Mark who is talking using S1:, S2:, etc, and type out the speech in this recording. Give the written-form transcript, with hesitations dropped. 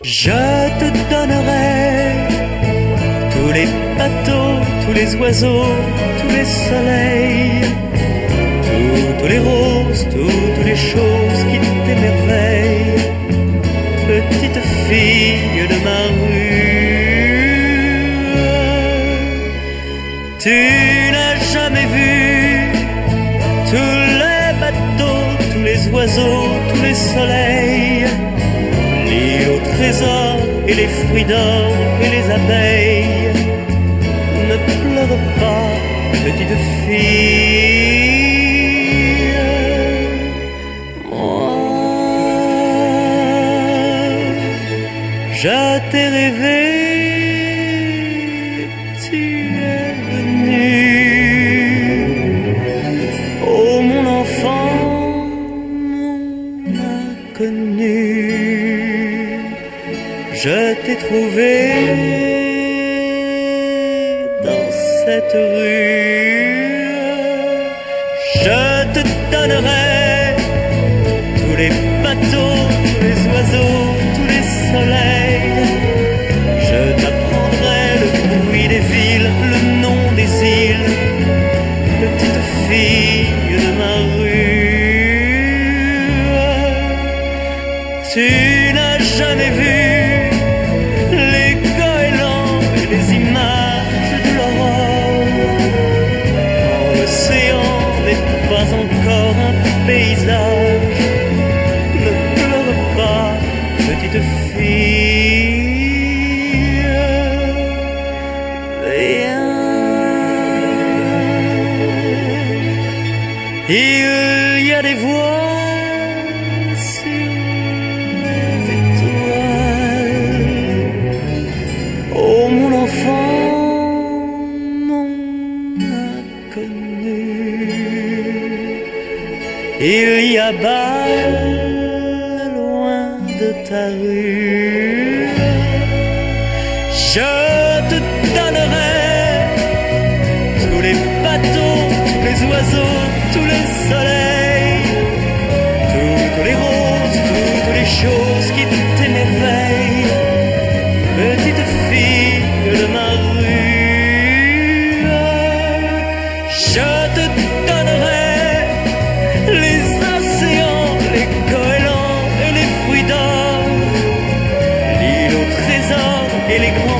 S1: Je te donnerai tous les bateaux, tous les oiseaux, tous les soleils, toutes les roses, toutes les choses qui t'émerveillent, petite fille de ma rue. Tu n'as jamais vu tous les bateaux, tous les oiseaux, tous les soleils, l'île au trésor et les fruits d'or et les abeilles. Ne pleure pas, petite fille. Moi, je t'ai rêvé, tu es venu. Oh mon enfant, mon inconnu, je t'ai trouvé dans cette rue. Je te donnerai tous les bateaux, tous les oiseaux, tous les soleils. Je t'apprendrai le bruit des villes, le nom des îles, petite fille de ma rue. Tu n'as jamais vu les goélands et les images de l'aurore, quand l'océan n'est pas encore un paysage. Ne pleure pas, petite fille. Viens, il y a des voiles sur les étoiles. Oh mon enfant, mon inconnu, il y a bas loin de ta rue. Je te donnerai tous les bateaux, tous les oiseaux, tous les soleils, toutes les roses, toutes les choses qui t'émerveillent, petite fille de ma rue. Je te donnerai les océans, les goélands et les fruits d'or, l'île au trésor et les grands